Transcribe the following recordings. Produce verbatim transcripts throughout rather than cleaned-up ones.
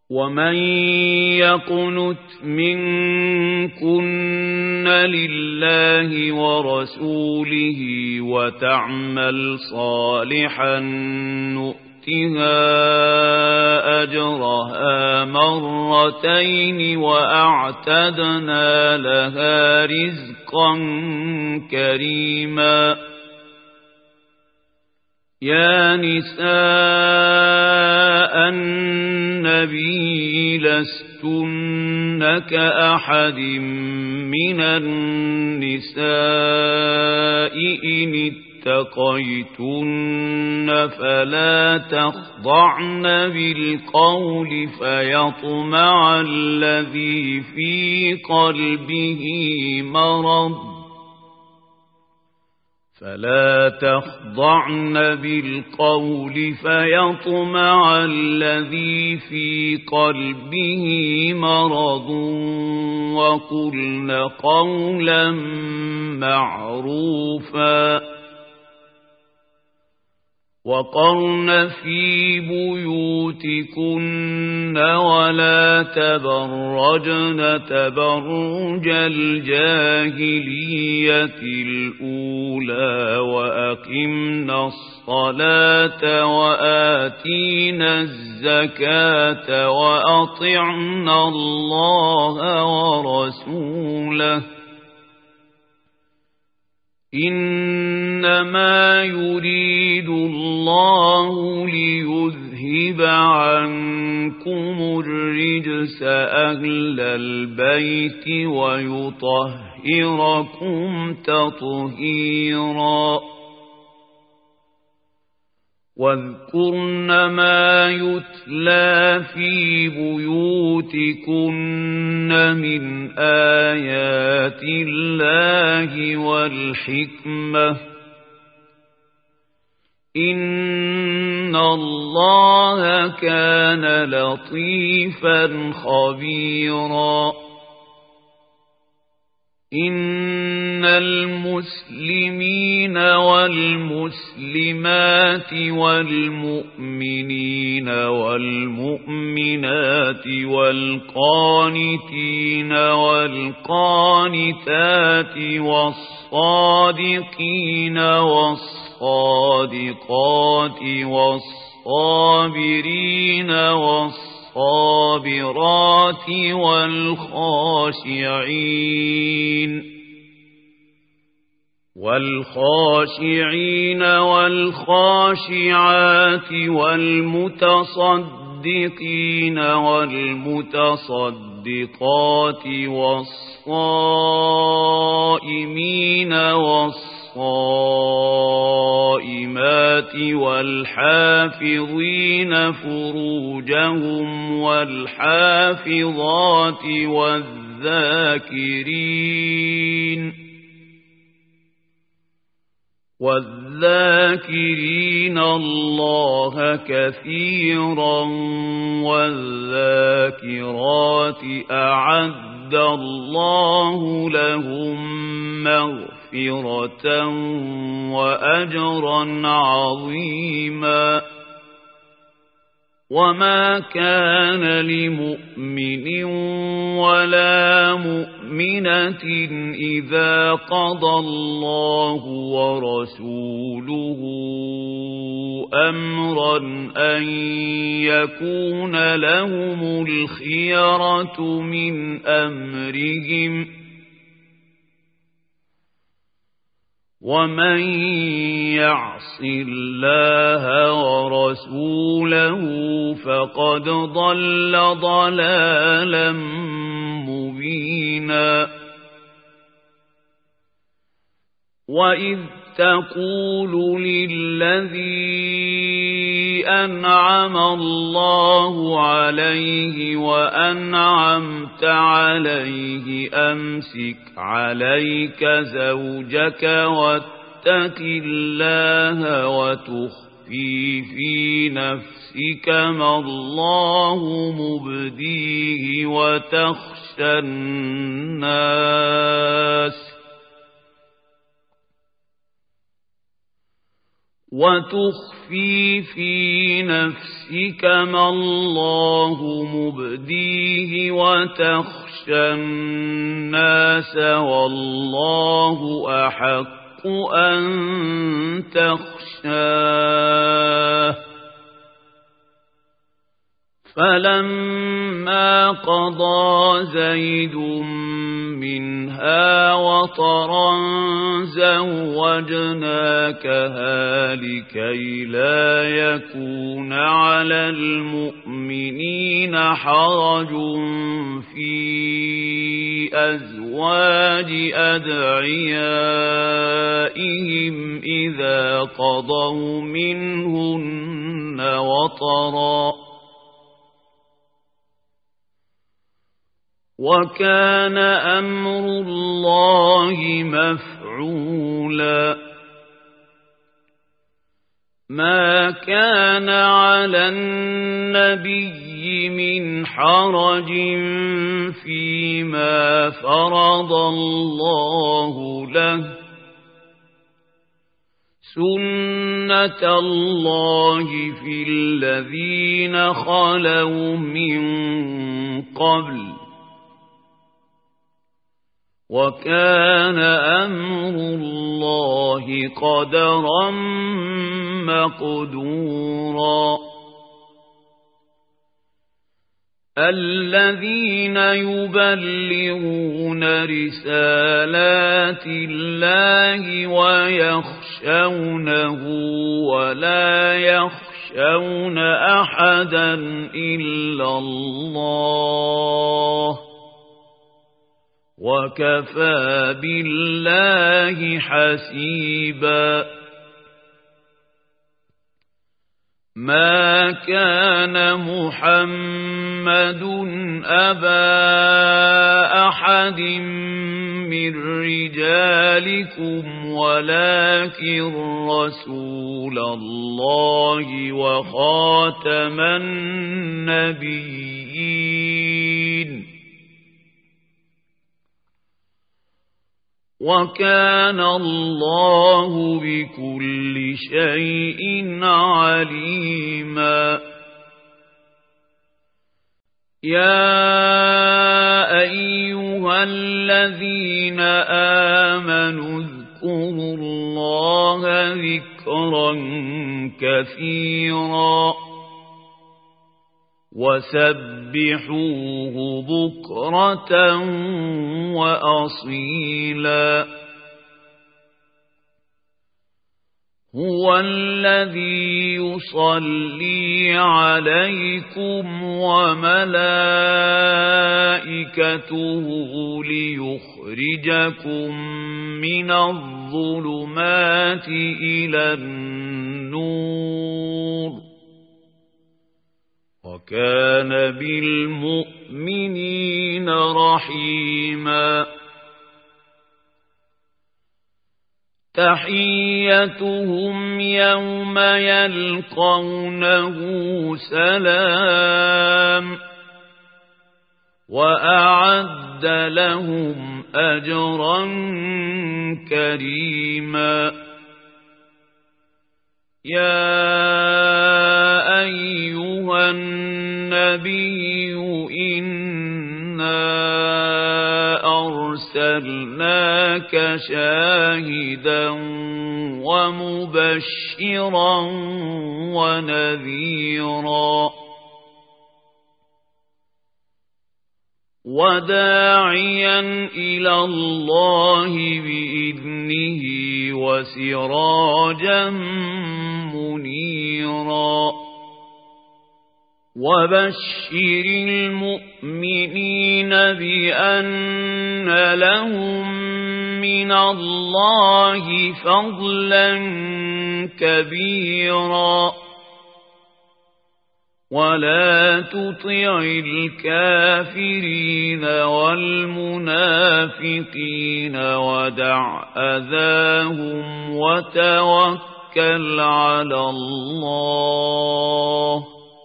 ومن يقنت منكن لله ورسوله وتعمل صالحا نؤتها أجرها مرتين وأعتدنا لها رزقا كريما. يا نساء النبي لستن كأحد من النساء إن اتقيتن فلا تخضعن بالقول فيطمع الذي في قلبه مرض فلا تخضعن بالقول فيطمع الذي في قلبه مرض وقلن قولا معروفا. وقرن في بيوتكن ولا تبرجن تبرج الجاهلية الأولى وأقمن الصلاة وآتين الزكاة وأطعن الله ورسوله إنما يريد الله ليذهب عنكم الرجس أهل البيت ويطهركم تطهيرا. واذكرن ما يتلى في بيوتكن من آيات الله والحكمة إن الله كان لطيفا خبيرا. إن المسلمين والمسلمات والمؤمنين والمؤمنات والقانتين والقانتات والصادقين والصادقات والصابرين والصابرين الصابرات والخاشعين والخاشعين والخاشعات والمتصدقين والمتصدقات والصائمين والصائمين الصائمات والحافظين فروجهم والحافظات والذاكرين والذاكرين الله كثيرا والذاكرات أعد الله لهم مغفرة وأجرا عظيما. وما كان لمؤمن ولا مؤمنة إذا قضى الله ورسوله أمرا أن يكون لهم الخيرة من أمرهم ومن يعص الله ورسوله فقد ضل ضلالا مبينا. وإذ تقول للذي أنعم الله عليه وأنعمت عليه أمسك عليك زوجك واتق الله وتخفي في نفسك ما الله مبديه وتخشى الناس وتخفي في نفسك ما الله مبديه وتخشى الناس والله أحق أن تخشاه فلما قضى زيد منها وطرا زوجناكها لكي لا يكون على المؤمنين حرج في أزواج أدعيائهم إذا قضوا منهن وطرا وكان أمر الله مفعولا ما كان على النبي من حرج فيما فرض الله له سنة الله في الذين خلوا من قبل وكان أمر الله قدرا مقدورا الذين يبلغون رسالات الله ويخشونه ولا يخشون أحدا إلا الله وكفى بالله حسيبا ما كان محمد أبا أحد من رجالكم ولكن رسول الله وخاتم النبيين وكان الله بكل شيء عليما يا أيها الذين آمنوا اذكروا الله ذكرا كثيرا وسبحوه بكرة وأصيلا هو الذي يصلي عليكم وملائكته ليخرجكم من الظلمات إلى النور وكان بالمؤمنين رحيما تحيتهم يوم يلقونه سلام وأعد لهم أجرا كريما يا أيها النبي إنا أرسلناك شاهدا ومبشرا ونذيرا وداعيا إلى الله بإذنه وسراجا منيرا وبشر المؤمنين بأن لهم من الله فضلا كبيرا ولا تطع الكافرين والمنافقين ودع أذاهم وتوكل على الله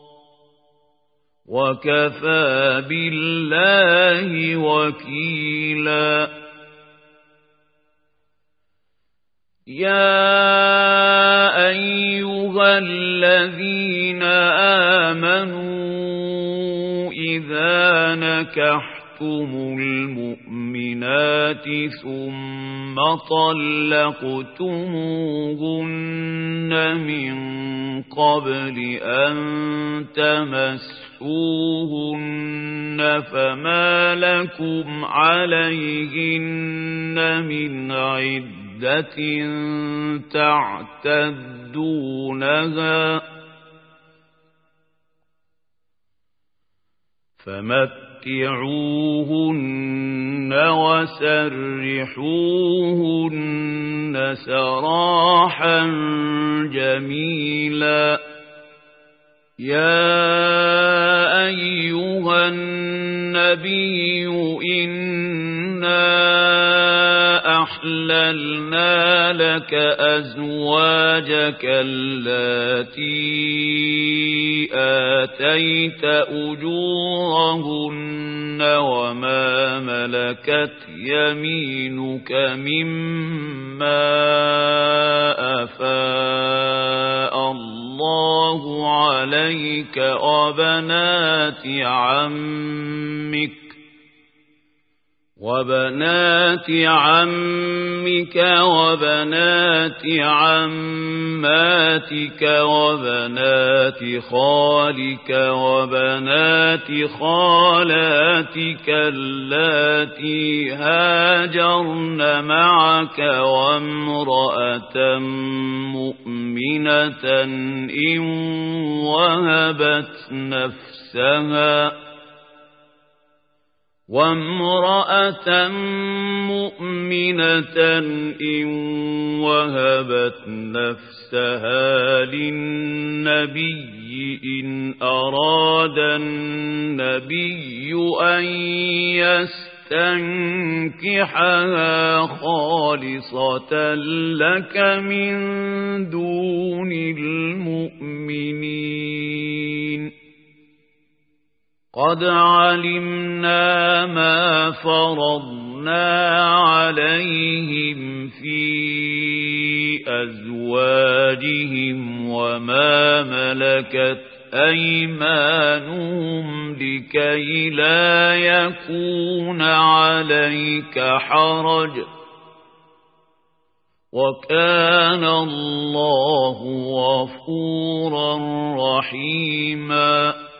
وكفى بالله وكيلا يا أيها الذين آمنوا إذا نكحتم المؤمنات ثم طلقتموهن من قبل أن تمسوهن فما لكم عليهن من عدة تعتدونها فمتعوهن وسرحوهن سراحا جميلا يا أيها النبي إنا أحللنا لك أزواجك اللاتي آتيت أجورهن وما ملكت يمينك مما أفاء الله عليك وبنات عمك وبنات عمك وبنات عماتك وبنات خالك وبنات خالاتك اللاتي هاجرن معك وامرأة مؤمنة إن وهبت نفسها وامرأة مؤمنة إن وهبت نفسها للنبي إن أراد النبي أن يستنكحها خالصة لك من دون المؤمنين قد علمنا ما فرضنا عليهم في أزواجهم وما ملكت أيمانهم لكي لا يكون عليك حرج وكان الله غفورا رحيما